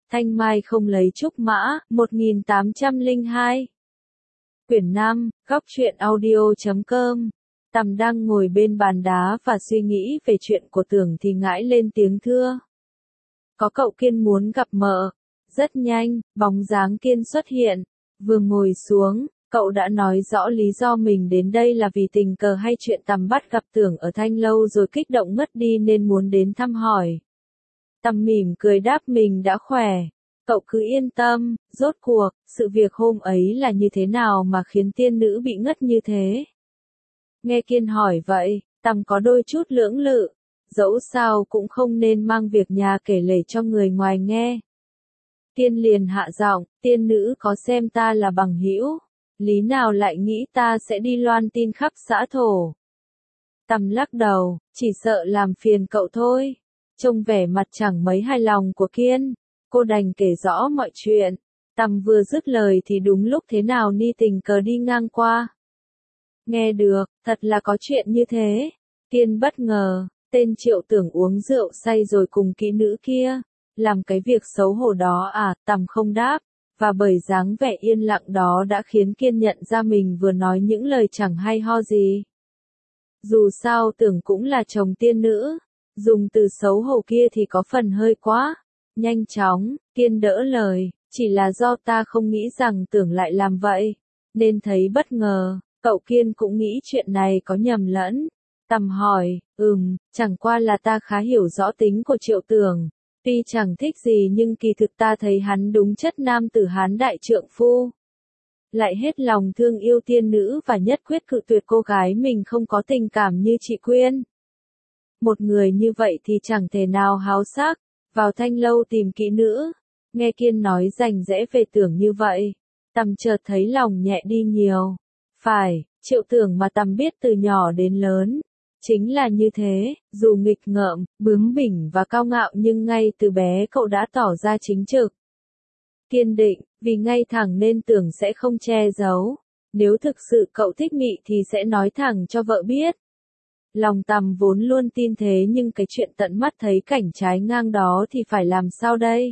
Thanh mai không lấy trúc mã, 1802. Quyển 5, góc truyện audio.com. Tầm đang ngồi bên bàn đá và suy nghĩ về chuyện của Tưởng thì ngãi lên tiếng thưa. Có cậu Kiên muốn gặp mợ. Rất nhanh, bóng dáng Kiên xuất hiện. Vừa ngồi xuống, cậu đã nói rõ lý do mình đến đây là vì tình cờ hay chuyện Tầm bắt gặp Tưởng ở Thanh Lâu rồi kích động ngất đi nên muốn đến thăm hỏi. Tầm mỉm cười đáp mình đã khỏe. Cậu cứ yên tâm, rốt cuộc, sự việc hôm ấy là như thế nào mà khiến tiên nữ bị ngất như thế? Nghe Kiên hỏi vậy, Tầm có đôi chút lưỡng lự, dẫu sao cũng không nên mang việc nhà kể lể cho người ngoài nghe. Kiên liền hạ giọng, tiên nữ có xem ta là bằng hữu, lý nào lại nghĩ ta sẽ đi loan tin khắp xã thổ. Tầm lắc đầu, chỉ sợ làm phiền cậu thôi. Trông vẻ mặt chẳng mấy hài lòng của Kiên, cô đành kể rõ mọi chuyện. Tầm vừa dứt lời thì đúng lúc thế nào Ni tình cờ đi ngang qua. Nghe được, thật là có chuyện như thế. Kiên bất ngờ, tên Triệu Tưởng uống rượu say rồi cùng kỹ nữ kia, làm cái việc xấu hổ đó à? Tầm không đáp, và bởi dáng vẻ yên lặng đó đã khiến Kiên nhận ra mình vừa nói những lời chẳng hay ho gì. Dù sao Tưởng cũng là chồng tiên nữ, dùng từ xấu hổ kia thì có phần hơi quá. Nhanh chóng, Kiên đỡ lời, chỉ là do ta không nghĩ rằng Tưởng lại làm vậy, nên thấy bất ngờ. Cậu Kiên cũng nghĩ chuyện này có nhầm lẫn. Tầm hỏi, chẳng qua là ta khá hiểu rõ tính của Triệu Tưởng. Tuy chẳng thích gì nhưng kỳ thực ta thấy hắn đúng chất nam tử Hán đại trượng phu. Lại hết lòng thương yêu tiên nữ và nhất quyết cự tuyệt cô gái mình không có tình cảm như chị Quyên. Một người như vậy thì chẳng thể nào háo sắc, vào Thanh Lâu tìm kỹ nữ. Nghe Kiên nói rành rẽ về Tưởng như vậy, Tầm chợt thấy lòng nhẹ đi nhiều. Phải, Triệu Tưởng mà Tầm biết từ nhỏ đến lớn, chính là như thế, dù nghịch ngợm, bướng bỉnh và cao ngạo nhưng ngay từ bé cậu đã tỏ ra chính trực. Kiên định, vì ngay thẳng nên Tưởng sẽ không che giấu. Nếu thực sự cậu thích Mị thì sẽ nói thẳng cho vợ biết. Lòng Tầm vốn luôn tin thế nhưng cái chuyện tận mắt thấy cảnh trái ngang đó thì phải làm sao đây?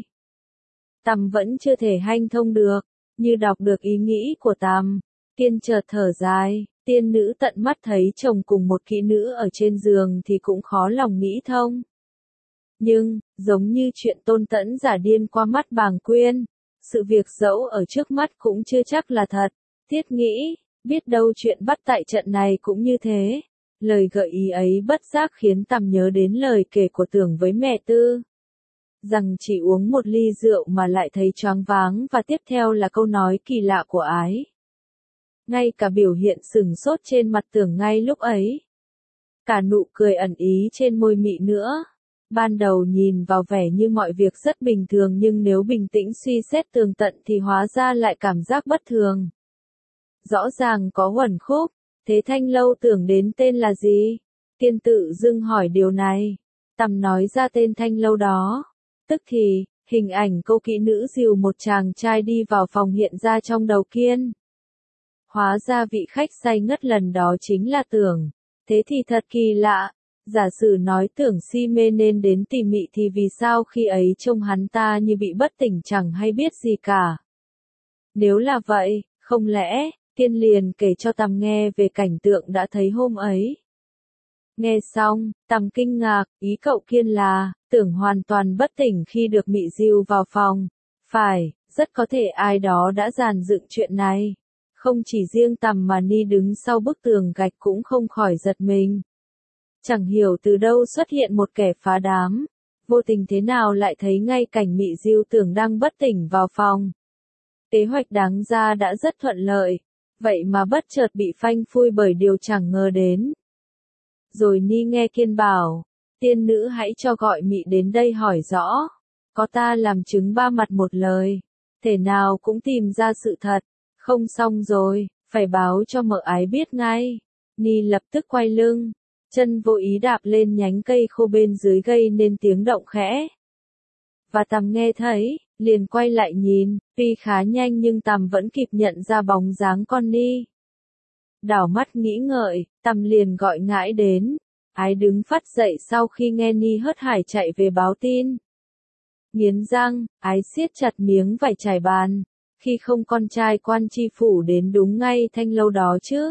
Tầm vẫn chưa thể hanh thông được, như đọc được ý nghĩ của Tầm. Kiên chợt thở dài, tiên nữ tận mắt thấy chồng cùng một kỹ nữ ở trên giường thì cũng khó lòng nghĩ thông. Nhưng, giống như chuyện Tôn Tẫn giả điên qua mắt Bàng Quyên, sự việc dẫu ở trước mắt cũng chưa chắc là thật. Thiết nghĩ, biết đâu chuyện bắt tại trận này cũng như thế. Lời gợi ý ấy bất giác khiến Tầm nhớ đến lời kể của Tưởng với mẹ Tư. Rằng chỉ uống một ly rượu mà lại thấy choáng váng và tiếp theo là câu nói kỳ lạ của Ái. Ngay cả biểu hiện sừng sốt trên mặt Tưởng ngay lúc ấy. Cả nụ cười ẩn ý trên môi Mị nữa. Ban đầu nhìn vào vẻ như mọi việc rất bình thường nhưng nếu bình tĩnh suy xét tường tận thì hóa ra lại cảm giác bất thường. Rõ ràng có uẩn khúc, thế Thanh Lâu Tưởng đến tên là gì? Kiên tự dưng hỏi điều này. Tầm nói ra tên Thanh Lâu đó. Tức thì, hình ảnh cô kỹ nữ dìu một chàng trai đi vào phòng hiện ra trong đầu Kiên. Hóa ra vị khách say ngất lần đó chính là Tưởng. Thế thì thật kỳ lạ. Giả sử nói Tưởng si mê nên đến tìm Mị thì vì sao khi ấy trông hắn ta như bị bất tỉnh chẳng hay biết gì cả. Nếu là vậy, không lẽ, Kiên liền kể cho Tầm nghe về cảnh tượng đã thấy hôm ấy. Nghe xong, Tầm kinh ngạc, ý cậu Kiên là, Tưởng hoàn toàn bất tỉnh khi được Mị dìu vào phòng. Phải, rất có thể ai đó đã dàn dựng chuyện này. Không chỉ riêng Tầm mà Ni đứng sau bức tường gạch cũng không khỏi giật mình. Chẳng hiểu từ đâu xuất hiện một kẻ phá đám. Vô tình thế nào lại thấy ngay cảnh Mị dìu Tưởng đang bất tỉnh vào phòng. Kế hoạch đáng ra đã rất thuận lợi. Vậy mà bất chợt bị phanh phui bởi điều chẳng ngờ đến. Rồi Ni nghe Kiên bảo, tiên nữ hãy cho gọi Mị đến đây hỏi rõ. Có ta làm chứng ba mặt một lời. Thể nào cũng tìm ra sự thật. Không xong rồi, phải báo cho mợ Ái biết ngay. Ni lập tức quay lưng. Chân vô ý đạp lên nhánh cây khô bên dưới gây nên tiếng động khẽ. Và Tầm nghe thấy, liền quay lại nhìn, tuy khá nhanh nhưng Tầm vẫn kịp nhận ra bóng dáng con Ni. Đảo mắt nghĩ ngợi, Tầm liền gọi Ngãi đến. Ái đứng phắt dậy sau khi nghe Ni hớt hải chạy về báo tin. Nghiến răng, ái siết chặt miếng vải trải bàn. Khi không con trai quan tri phủ đến đúng ngay Thanh Lâu đó chứ.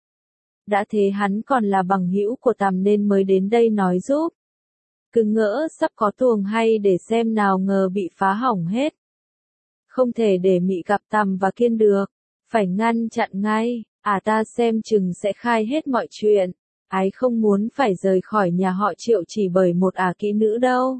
Đã thế hắn còn là bằng hữu của Tằm nên mới đến đây nói giúp. Cứ ngỡ sắp có tuồng hay để xem nào ngờ bị phá hỏng hết. Không thể để Mị gặp Tằm và Kiên được. Phải ngăn chặn ngay, ta xem chừng sẽ khai hết mọi chuyện. Ái không muốn phải rời khỏi nhà họ Triệu chỉ bởi một kỹ nữ đâu.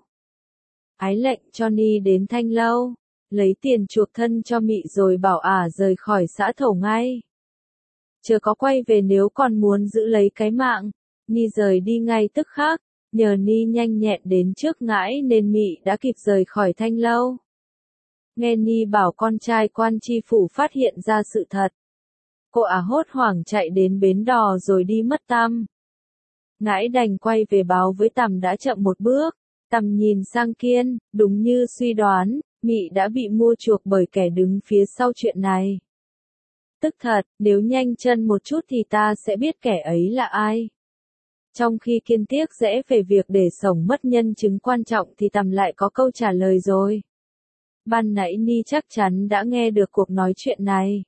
Ái lệnh cho Ni đến Thanh Lâu, lấy tiền chuộc thân cho Mị rồi bảo rời khỏi xã Thổ ngay. Chưa có quay về nếu còn muốn giữ lấy cái mạng. Ni rời đi ngay tức khắc, nhờ Ni nhanh nhẹn đến trước ngãi nên Mị đã kịp rời khỏi Thanh Lâu. Nghe Ni bảo con trai quan tri phủ phát hiện ra sự thật. Cô hốt hoảng chạy đến bến đò rồi đi mất tăm. Ngãi đành quay về báo với Tằm đã chậm một bước. Tằm nhìn sang Kiên, đúng như suy đoán, Mị đã bị mua chuộc bởi kẻ đứng phía sau chuyện này. Tức thật, nếu nhanh chân một chút thì ta sẽ biết kẻ ấy là ai. Trong khi Kiên tiếc rẽ về việc để sổng mất nhân chứng quan trọng thì Tằm lại có câu trả lời rồi. Ban nãy Ni chắc chắn đã nghe được cuộc nói chuyện này.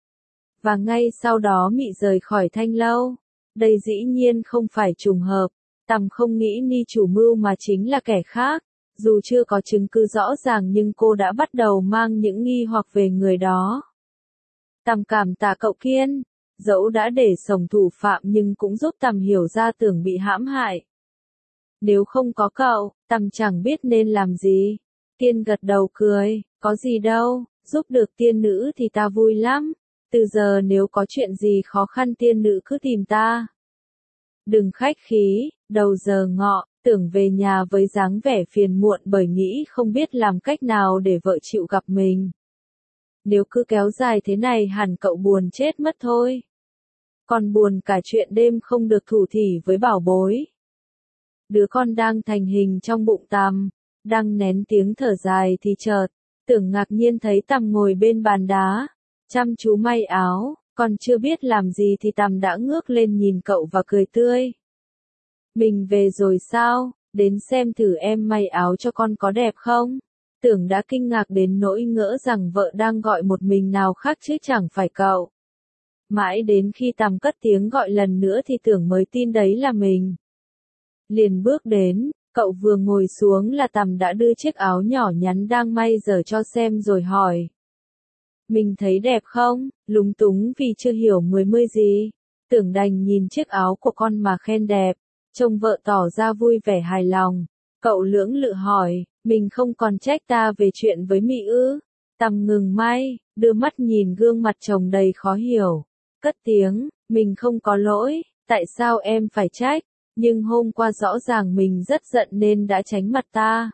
Và ngay sau đó Mị rời khỏi Thanh Lâu. Đây dĩ nhiên không phải trùng hợp. Tằm không nghĩ Ni chủ mưu mà chính là kẻ khác. Dù chưa có chứng cứ rõ ràng nhưng cô đã bắt đầu mang những nghi hoặc về người đó. Tằm cảm tạ cậu Kiên. Dẫu đã để sổng thủ phạm nhưng cũng giúp Tằm hiểu ra Tưởng bị hãm hại. Nếu không có cậu, Tằm chẳng biết nên làm gì. Kiên gật đầu cười, có gì đâu, giúp được tiên nữ thì ta vui lắm. Từ giờ nếu có chuyện gì khó khăn tiên nữ cứ tìm ta. Đừng khách khí, đầu giờ ngọ, Tưởng về nhà với dáng vẻ phiền muộn bởi nghĩ không biết làm cách nào để vợ chịu gặp mình. Nếu cứ kéo dài thế này hẳn cậu buồn chết mất thôi. Còn buồn cả chuyện đêm không được thủ thỉ với bảo bối. Đứa con đang thành hình trong bụng Tằm, đang nén tiếng thở dài thì chợt, Tưởng ngạc nhiên thấy Tằm ngồi bên bàn đá, chăm chú may áo, còn chưa biết làm gì thì Tằm đã ngước lên nhìn cậu và cười tươi. Mình về rồi sao, đến xem thử em may áo cho con có đẹp không? Tưởng đã kinh ngạc đến nỗi ngỡ rằng vợ đang gọi một mình nào khác chứ chẳng phải cậu. Mãi đến khi Tằm cất tiếng gọi lần nữa thì Tưởng mới tin đấy là mình. Liền bước đến, cậu vừa ngồi xuống là Tằm đã đưa chiếc áo nhỏ nhắn đang may dở cho xem rồi hỏi. Mình thấy đẹp không? Lúng túng vì chưa hiểu mươi gì. Tưởng đành nhìn chiếc áo của con mà khen đẹp. Trông vợ tỏ ra vui vẻ hài lòng. Cậu lưỡng lự hỏi, mình không còn trách ta về chuyện với Mị ư? Tằm ngừng may, đưa mắt nhìn gương mặt chồng đầy khó hiểu. Cất tiếng, mình không có lỗi, tại sao em phải trách? Nhưng hôm qua rõ ràng mình rất giận nên đã tránh mặt ta.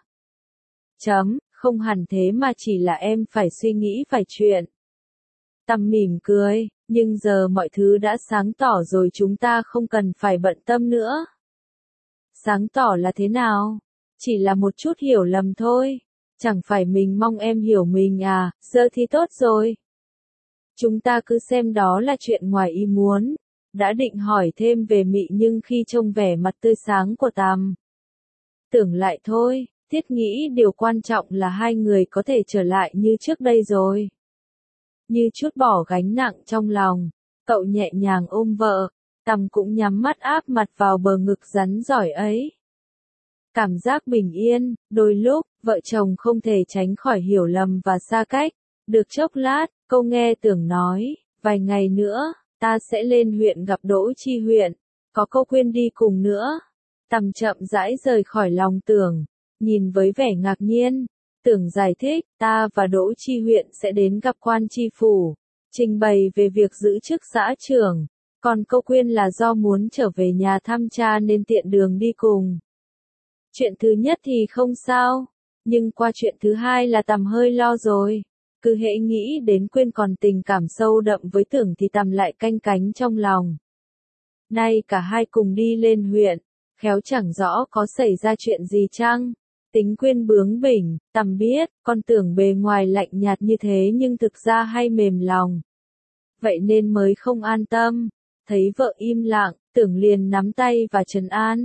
Không hẳn thế mà chỉ là em phải suy nghĩ vài chuyện. Tằm mỉm cười, nhưng giờ mọi thứ đã sáng tỏ rồi chúng ta không cần phải bận tâm nữa. Sáng tỏ là thế nào? Chỉ là một chút hiểu lầm thôi. Chẳng phải mình mong em hiểu mình giờ thì tốt rồi. Chúng ta cứ xem đó là chuyện ngoài ý muốn. Đã định hỏi thêm về Mị nhưng khi trông vẻ mặt tươi sáng của Tằm, Tưởng lại thôi, thiết nghĩ điều quan trọng là hai người có thể trở lại như trước đây rồi. Như trút bỏ gánh nặng trong lòng, cậu nhẹ nhàng ôm vợ, Tằm cũng nhắm mắt áp mặt vào bờ ngực rắn giỏi ấy. Cảm giác bình yên, đôi lúc, vợ chồng không thể tránh khỏi hiểu lầm và xa cách. Được chốc lát, câu nghe Tưởng nói, vài ngày nữa, ta sẽ lên huyện gặp Đỗ Chi Huyện, có cô Quyên đi cùng nữa. Tằm chậm rãi rời khỏi lòng Tưởng, nhìn với vẻ ngạc nhiên. Tưởng giải thích, ta và Đỗ Chi Huyện sẽ đến gặp quan tri phủ, trình bày về việc giữ chức xã trưởng. Còn cô Quyên là do muốn trở về nhà thăm cha nên tiện đường đi cùng. Chuyện thứ nhất thì không sao, nhưng qua chuyện thứ hai là Tằm hơi lo rồi. Cứ hễ nghĩ đến Quyên còn tình cảm sâu đậm với Tưởng thì Tằm lại canh cánh trong lòng. Nay cả hai cùng đi lên huyện, khéo chẳng rõ có xảy ra chuyện gì chăng? Tính Quyên bướng bỉnh, Tằm biết, con Tưởng bề ngoài lạnh nhạt như thế nhưng thực ra hay mềm lòng. Vậy nên mới không an tâm. Thấy vợ im lặng, Tưởng liền nắm tay và trấn an.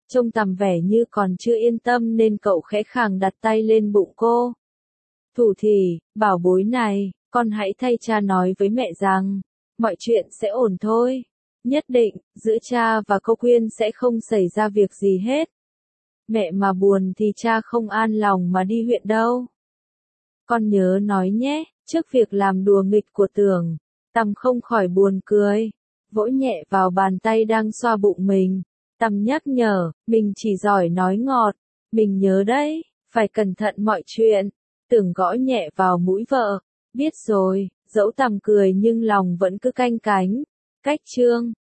Trông Tằm vẻ như còn chưa yên tâm nên cậu khẽ khàng đặt tay lên bụng cô. Thủ Thỉ, bảo bối này, con hãy thay cha nói với mẹ rằng, mọi chuyện sẽ ổn thôi. Nhất định, giữa cha và cô Quyên sẽ không xảy ra việc gì hết. Mẹ mà buồn thì cha không an lòng mà đi huyện đâu. Con nhớ nói nhé, trước việc làm đùa nghịch của Tưởng, Tằm không khỏi buồn cười, vỗ nhẹ vào bàn tay đang xoa bụng mình. Tằm nhắc nhở, mình chỉ giỏi nói ngọt, mình nhớ đấy, phải cẩn thận mọi chuyện. Tưởng gõ nhẹ vào mũi vợ, biết rồi, dẫu Tằm cười nhưng lòng vẫn cứ canh cánh. Cách chương